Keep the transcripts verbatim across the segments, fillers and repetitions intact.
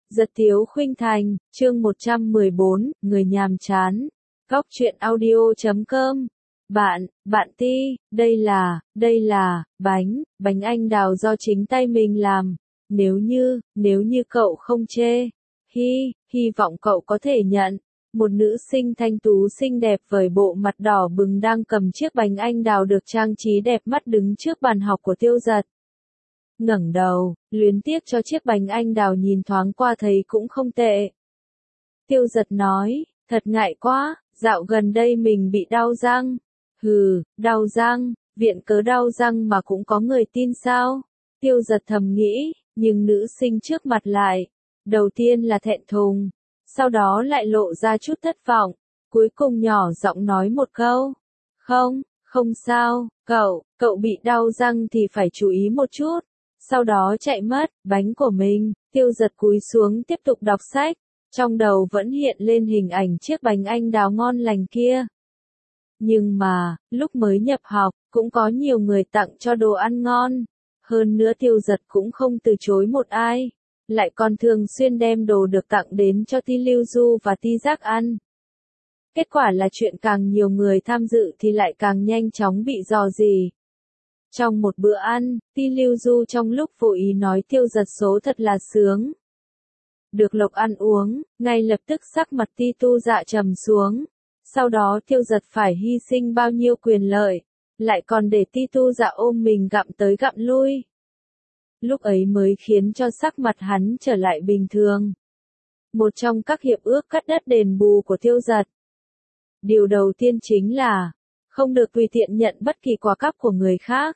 Giật Tiếu Khuynh Thành, chương một trăm mười bốn, người nhàm chán. Góc truyện audio chấm com. Bạn, bạn Ti, đây là, đây là, bánh, bánh anh đào do chính tay mình làm. Nếu như, nếu như cậu không chê. Hi, hy vọng cậu có thể nhận. Một nữ sinh thanh tú xinh đẹp với bộ mặt đỏ bừng đang cầm chiếc bánh anh đào được trang trí đẹp mắt đứng trước bàn học của Tiêu Giật. Ngẩng đầu, luyến tiếc cho chiếc bánh anh đào nhìn thoáng qua thấy cũng không tệ. Tiêu Giật nói, thật ngại quá, dạo gần đây mình bị đau răng. Hừ, đau răng, viện cớ đau răng mà cũng có người tin sao? Tiêu Giật thầm nghĩ, nhưng nữ sinh trước mặt lại. Đầu tiên là thẹn thùng, sau đó lại lộ ra chút thất vọng, cuối cùng nhỏ giọng nói một câu. Không, không sao, cậu, cậu bị đau răng thì phải chú ý một chút. Sau đó chạy mất, bánh của mình, Tiêu Giật cúi xuống tiếp tục đọc sách, trong đầu vẫn hiện lên hình ảnh chiếc bánh anh đào ngon lành kia. Nhưng mà, lúc mới nhập học, cũng có nhiều người tặng cho đồ ăn ngon, hơn nữa Tiêu Giật cũng không từ chối một ai, lại còn thường xuyên đem đồ được tặng đến cho Ti Lưu Du và Ti Giác ăn. Kết quả là chuyện càng nhiều người tham dự thì lại càng nhanh chóng bị dò dỉ. Trong một bữa ăn, Ti Lưu Du trong lúc vô ý nói Tiêu Giật số thật là sướng. Được lộc ăn uống, ngay lập tức sắc mặt Ti Tu Dạ trầm xuống. Sau đó Tiêu Giật phải hy sinh bao nhiêu quyền lợi, lại còn để Ti Tu Dạ ôm mình gặm tới gặm lui. Lúc ấy mới khiến cho sắc mặt hắn trở lại bình thường. Một trong các hiệp ước cắt đất đền bù của Tiêu Giật. Điều đầu tiên chính là, không được tùy tiện nhận bất kỳ quà cáp của người khác.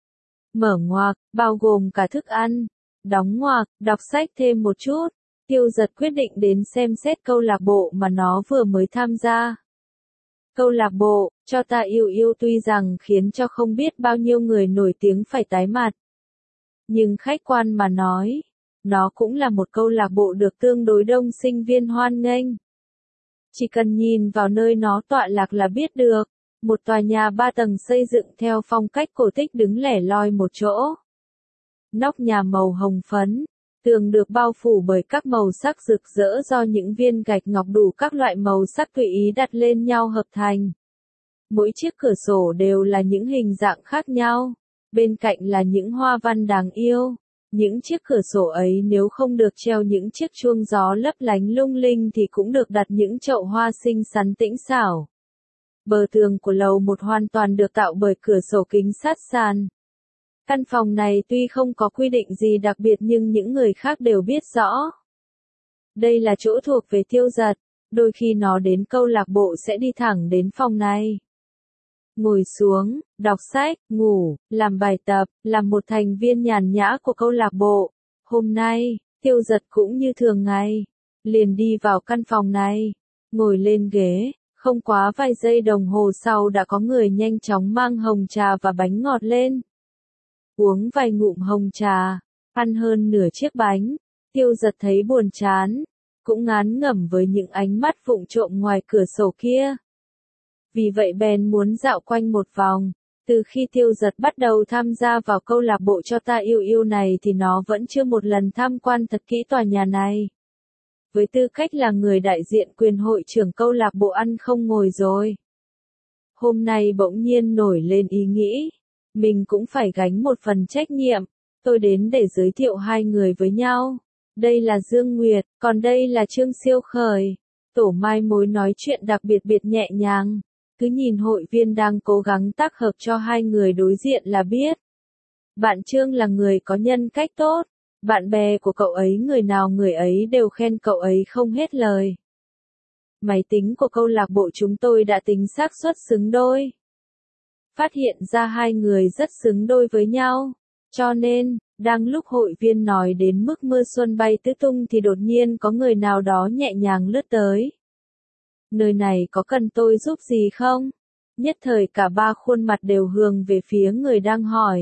Mở ngoặc, bao gồm cả thức ăn. Đóng ngoặc, đọc sách thêm một chút. Tiêu Giật quyết định đến xem xét câu lạc bộ mà nó vừa mới tham gia. Câu lạc bộ, Cho Ta Yêu Yêu tuy rằng khiến cho không biết bao nhiêu người nổi tiếng phải tái mặt. Nhưng khách quan mà nói, nó cũng là một câu lạc bộ được tương đối đông sinh viên hoan nghênh. Chỉ cần nhìn vào nơi nó tọa lạc là biết được. Một tòa nhà ba tầng xây dựng theo phong cách cổ tích đứng lẻ loi một chỗ. Nóc nhà màu hồng phấn, tường được bao phủ bởi các màu sắc rực rỡ do những viên gạch ngọc đủ các loại màu sắc tùy ý đặt lên nhau hợp thành. Mỗi chiếc cửa sổ đều là những hình dạng khác nhau, bên cạnh là những hoa văn đáng yêu. Những chiếc cửa sổ ấy nếu không được treo những chiếc chuông gió lấp lánh lung linh thì cũng được đặt những chậu hoa xinh xắn tĩnh xảo. Bờ tường của lầu một hoàn toàn được tạo bởi cửa sổ kính sát sàn. Căn phòng này tuy không có quy định gì đặc biệt nhưng những người khác đều biết rõ. Đây là chỗ thuộc về Tiêu Giật, đôi khi nó đến câu lạc bộ sẽ đi thẳng đến phòng này. Ngồi xuống, đọc sách, ngủ, làm bài tập, làm một thành viên nhàn nhã của câu lạc bộ. Hôm nay, Tiêu Giật cũng như thường ngày, liền đi vào căn phòng này, ngồi lên ghế. Không quá vài giây đồng hồ sau đã có người nhanh chóng mang hồng trà và bánh ngọt lên. Uống vài ngụm hồng trà, ăn hơn nửa chiếc bánh, Tiêu Giật thấy buồn chán, cũng ngán ngẩm với những ánh mắt vụng trộm ngoài cửa sổ kia. Vì vậy bèn muốn dạo quanh một vòng. Từ khi Tiêu Giật bắt đầu tham gia vào câu lạc bộ Cho Ta Yêu Yêu này thì nó vẫn chưa một lần tham quan thật kỹ tòa nhà này. Với tư cách là người đại diện quyền hội trưởng câu lạc bộ ăn không ngồi rồi. Hôm nay bỗng nhiên nổi lên ý nghĩ, mình cũng phải gánh một phần trách nhiệm, tôi đến để giới thiệu hai người với nhau. Đây là Dương Nguyệt, còn đây là Trương Siêu Khởi. Tổ mai mối nói chuyện đặc biệt biệt nhẹ nhàng, cứ nhìn hội viên đang cố gắng tác hợp cho hai người đối diện là biết. Bạn Trương là người có nhân cách tốt. Bạn bè của cậu ấy người nào người ấy đều khen cậu ấy không hết lời. Máy tính của câu lạc bộ chúng tôi đã tính xác suất xứng đôi. Phát hiện ra hai người rất xứng đôi với nhau. Cho nên, đang lúc hội viên nói đến mức mưa xuân bay tứ tung thì đột nhiên có người nào đó nhẹ nhàng lướt tới. Nơi này có cần tôi giúp gì không? Nhất thời cả ba khuôn mặt đều hướng về phía người đang hỏi.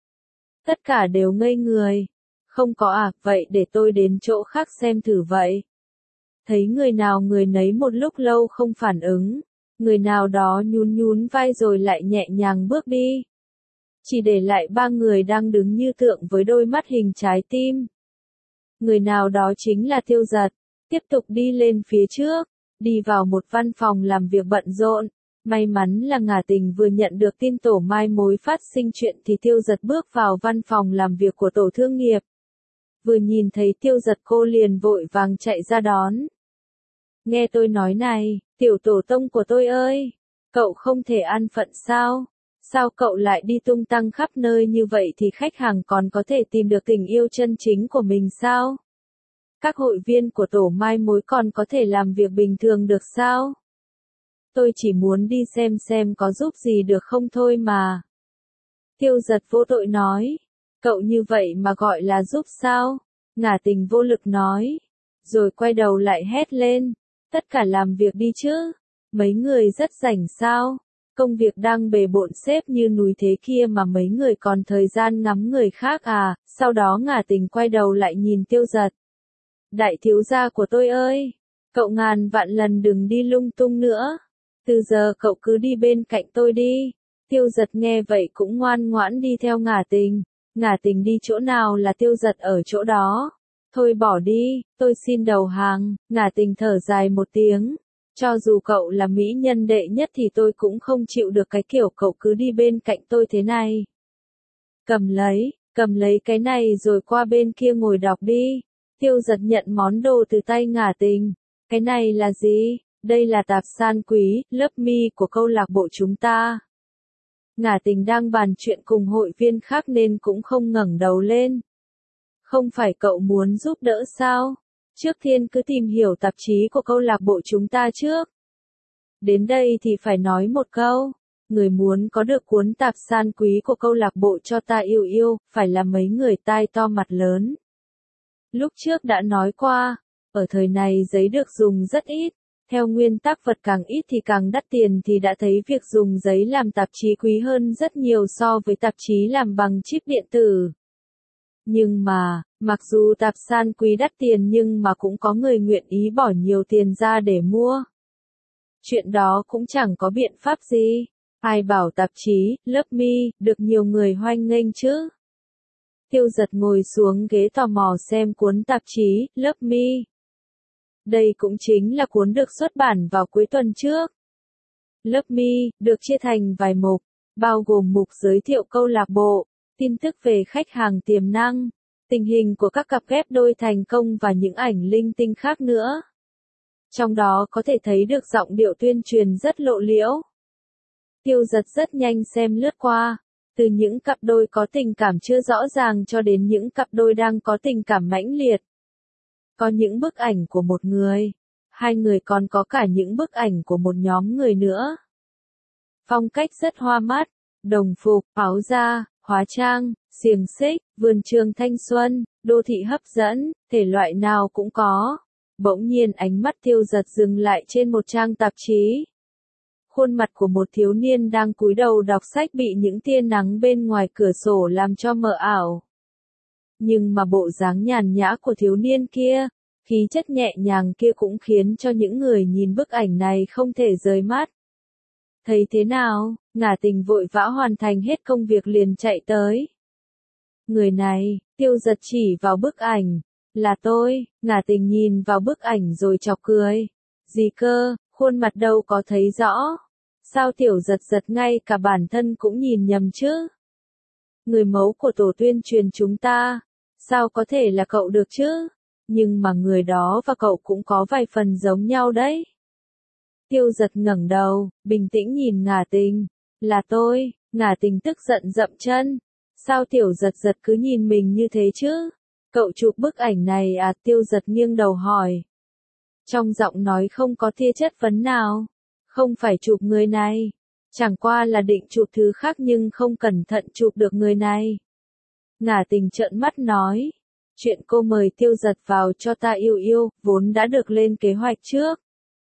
Tất cả đều ngây người. Không có à, vậy để tôi đến chỗ khác xem thử vậy. Thấy người nào người nấy một lúc lâu không phản ứng, người nào đó nhún nhún vai rồi lại nhẹ nhàng bước đi. Chỉ để lại ba người đang đứng như tượng với đôi mắt hình trái tim. Người nào đó chính là Tiêu Giật. Tiếp tục đi lên phía trước, đi vào một văn phòng làm việc bận rộn. May mắn là Ngả Tình vừa nhận được tin tổ mai mối phát sinh chuyện thì Tiêu Giật bước vào văn phòng làm việc của tổ thương nghiệp. Vừa nhìn thấy Tiêu Giật cô liền vội vàng chạy ra đón. Nghe tôi nói này, tiểu tổ tông của tôi ơi, cậu không thể an phận sao? Sao cậu lại đi tung tăng khắp nơi như vậy thì khách hàng còn có thể tìm được tình yêu chân chính của mình sao? Các hội viên của tổ mai mối còn có thể làm việc bình thường được sao? Tôi chỉ muốn đi xem xem có giúp gì được không thôi mà. Tiêu Giật vô tội nói. Cậu như vậy mà gọi là giúp sao? Ngả Tình vô lực nói. Rồi quay đầu lại hét lên. Tất cả làm việc đi chứ. Mấy người rất rảnh sao? Công việc đang bề bộn xếp như núi thế kia mà mấy người còn thời gian ngắm người khác à? Sau đó Ngả Tình quay đầu lại nhìn Tiêu Giật. Đại thiếu gia của tôi ơi! Cậu ngàn vạn lần đừng đi lung tung nữa. Từ giờ cậu cứ đi bên cạnh tôi đi. Tiêu Giật nghe vậy cũng ngoan ngoãn đi theo Ngả Tình. Ngả Tình đi chỗ nào là Tiêu Giật ở chỗ đó. Thôi bỏ đi, tôi xin đầu hàng. Ngả Tình thở dài một tiếng. Cho dù cậu là mỹ nhân đệ nhất thì tôi cũng không chịu được cái kiểu cậu cứ đi bên cạnh tôi thế này. Cầm lấy, cầm lấy cái này rồi qua bên kia ngồi đọc đi. Tiêu Giật nhận món đồ từ tay Ngả Tình. Cái này là gì? Đây là tạp san quý, lớp mi của câu lạc bộ chúng ta. Ngả Tình đang bàn chuyện cùng hội viên khác nên cũng không ngẩng đầu lên. Không phải cậu muốn giúp đỡ sao? Trước tiên cứ tìm hiểu tạp chí của câu lạc bộ chúng ta trước. Đến đây thì phải nói một câu. Người muốn có được cuốn tạp san quý của câu lạc bộ cho ta yêu yêu, phải là mấy người tai to mặt lớn. Lúc trước đã nói qua, ở thời này giấy được dùng rất ít. Theo nguyên tắc vật càng ít thì càng đắt tiền thì đã thấy việc dùng giấy làm tạp chí quý hơn rất nhiều so với tạp chí làm bằng chip điện tử. Nhưng mà, mặc dù tạp san quý đắt tiền nhưng mà cũng có người nguyện ý bỏ nhiều tiền ra để mua. Chuyện đó cũng chẳng có biện pháp gì. Ai bảo tạp chí, lớp mi, được nhiều người hoan nghênh chứ? Tiêu Giật ngồi xuống ghế tò mò xem cuốn tạp chí, lớp mi. Đây cũng chính là cuốn được xuất bản vào cuối tuần trước. Lớp mi, được chia thành vài mục, bao gồm mục giới thiệu câu lạc bộ, tin tức về khách hàng tiềm năng, tình hình của các cặp ghép đôi thành công và những ảnh linh tinh khác nữa. Trong đó có thể thấy được giọng điệu tuyên truyền rất lộ liễu. Tiêu Giật rất nhanh xem lướt qua, từ những cặp đôi có tình cảm chưa rõ ràng cho đến những cặp đôi đang có tình cảm mãnh liệt. Có những bức ảnh của một người, hai người còn có cả những bức ảnh của một nhóm người nữa. Phong cách rất hoa mắt, đồng phục, áo da, hóa trang, xiềng xích, vườn trường thanh xuân, đô thị hấp dẫn, thể loại nào cũng có. Bỗng nhiên ánh mắt Tiêu Giật dừng lại trên một trang tạp chí. Khuôn mặt của một thiếu niên đang cúi đầu đọc sách bị những tia nắng bên ngoài cửa sổ làm cho mờ ảo. Nhưng mà bộ dáng nhàn nhã của thiếu niên kia, khí chất nhẹ nhàng kia cũng khiến cho những người nhìn bức ảnh này không thể rời mắt. Thấy thế nào? Ngả Tình vội vã hoàn thành hết công việc liền chạy tới. Người này, Tiêu Giật chỉ vào bức ảnh. Là tôi. Ngả Tình nhìn vào bức ảnh rồi chọc cười. Gì cơ, khuôn mặt đâu có thấy rõ. Sao Tiểu Giật Giật ngay cả bản thân cũng nhìn nhầm chứ? Người mẫu của tổ tuyên truyền chúng ta. Sao có thể là cậu được chứ? Nhưng mà người đó và cậu cũng có vài phần giống nhau đấy. Tiêu Giật ngẩng đầu, bình tĩnh nhìn Ngả Tình. Là tôi. Ngả Tình tức giận dậm chân. Sao Tiểu Giật Giật cứ nhìn mình như thế chứ? Cậu chụp bức ảnh này à? Tiêu Giật nghiêng đầu hỏi. Trong giọng nói không có tia chất vấn nào. Không phải chụp người này. Chẳng qua là định chụp thứ khác nhưng không cẩn thận chụp được người này. Ngả Tình trợn mắt nói. Chuyện cô mời Tiêu Giật vào cho ta yêu yêu, vốn đã được lên kế hoạch trước.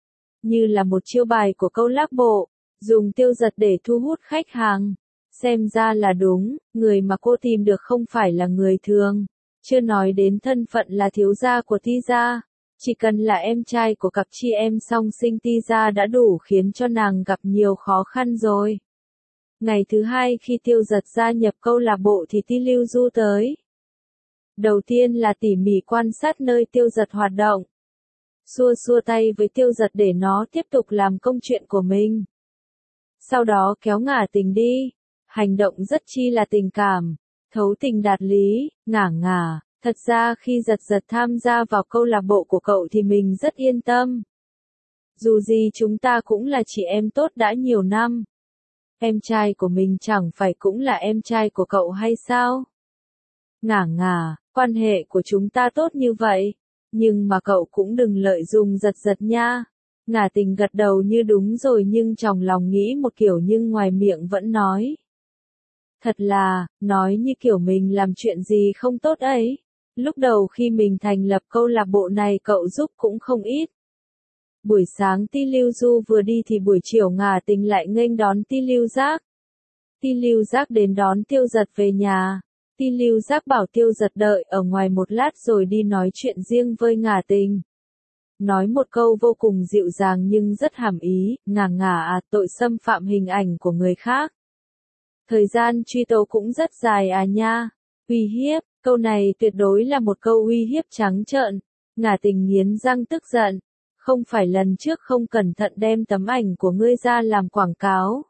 Như là một chiêu bài của câu lạc bộ, dùng Tiêu Giật để thu hút khách hàng. Xem ra là đúng, người mà cô tìm được không phải là người thường. Chưa nói đến thân phận là thiếu gia của Ti gia. Chỉ cần là em trai của cặp chị em song sinh Ti gia đã đủ khiến cho nàng gặp nhiều khó khăn rồi. Ngày thứ hai khi Tiêu Giật gia nhập câu lạc bộ thì Ti Lưu Du tới. Đầu tiên là tỉ mỉ quan sát nơi Tiêu Giật hoạt động. Xua xua tay với Tiêu Giật để nó tiếp tục làm công chuyện của mình. Sau đó kéo Ngả Tình đi. Hành động rất chi là tình cảm, thấu tình đạt lý, ngả ngả. Thật ra khi Giật Giật tham gia vào câu lạc bộ của cậu thì mình rất yên tâm. Dù gì chúng ta cũng là chị em tốt đã nhiều năm. Em trai của mình chẳng phải cũng là em trai của cậu hay sao? Ngả ngả, quan hệ của chúng ta tốt như vậy. Nhưng mà cậu cũng đừng lợi dụng Giật Giật nha. Ngả Tình gật đầu như đúng rồi nhưng trong lòng nghĩ một kiểu nhưng ngoài miệng vẫn nói. Thật là, nói như kiểu mình làm chuyện gì không tốt ấy. Lúc đầu khi mình thành lập câu lạc bộ này cậu giúp cũng không ít. Buổi sáng Ti Lưu Du vừa đi thì buổi chiều Ngả Tình lại nghênh đón Ti Lưu Giác. Ti Lưu Giác đến đón Tiêu Giật về nhà. Ti Lưu Giác bảo Tiêu Giật đợi ở ngoài một lát rồi đi nói chuyện riêng với Ngả Tình. Nói một câu vô cùng dịu dàng nhưng rất hàm ý, ngả ngả à, tội xâm phạm hình ảnh của người khác. Thời gian truy tố cũng rất dài à nha. Uy hiếp, câu này tuyệt đối là một câu uy hiếp trắng trợn. Ngả Tình nghiến răng tức giận. Không phải lần trước không cẩn thận đem tấm ảnh của ngươi ra làm quảng cáo.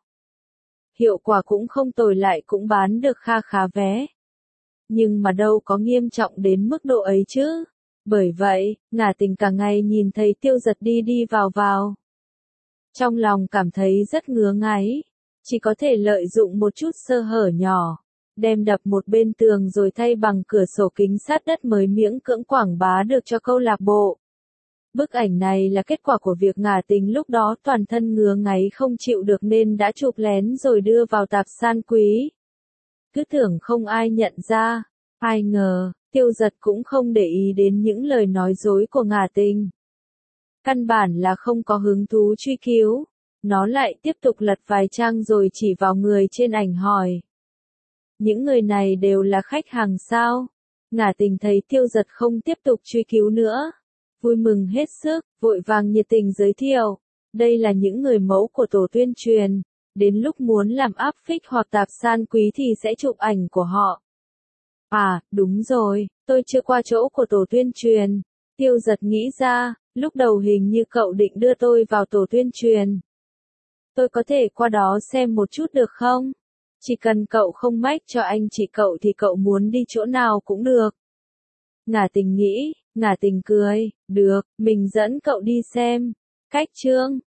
Hiệu quả cũng không tồi lại cũng bán được kha khá vé. Nhưng mà đâu có nghiêm trọng đến mức độ ấy chứ. Bởi vậy, Ngả Tình cả ngày nhìn thấy Tiêu Giật đi đi vào vào. Trong lòng cảm thấy rất ngứa ngáy. Chỉ có thể lợi dụng một chút sơ hở nhỏ. Đem đập một bên tường rồi thay bằng cửa sổ kính sát đất mới miễn cưỡng quảng bá được cho câu lạc bộ. Bức ảnh này là kết quả của việc Ngả Tình lúc đó toàn thân ngứa ngáy không chịu được nên đã chụp lén rồi đưa vào tạp san quý. Cứ tưởng không ai nhận ra. Ai ngờ, Tiêu Giật cũng không để ý đến những lời nói dối của Ngả Tình. Căn bản là không có hứng thú truy cứu. Nó lại tiếp tục lật vài trang rồi chỉ vào người trên ảnh hỏi. Những người này đều là khách hàng sao? Ngả Tình thấy Tiêu Giật không tiếp tục truy cứu nữa. Vui mừng hết sức, vội vàng nhiệt tình giới thiệu. Đây là những người mẫu của tổ tuyên truyền. Đến lúc muốn làm áp phích hoặc tạp san quý thì sẽ chụp ảnh của họ. À, đúng rồi, tôi chưa qua chỗ của tổ tuyên truyền. Tiêu Giật nghĩ ra, lúc đầu hình như cậu định đưa tôi vào tổ tuyên truyền. Tôi có thể qua đó xem một chút được không? Chỉ cần cậu không mách cho anh chị cậu thì cậu muốn đi chỗ nào cũng được. Ngả Tình nghĩ, Ngả Tình cười, được, mình dẫn cậu đi xem. Cách chương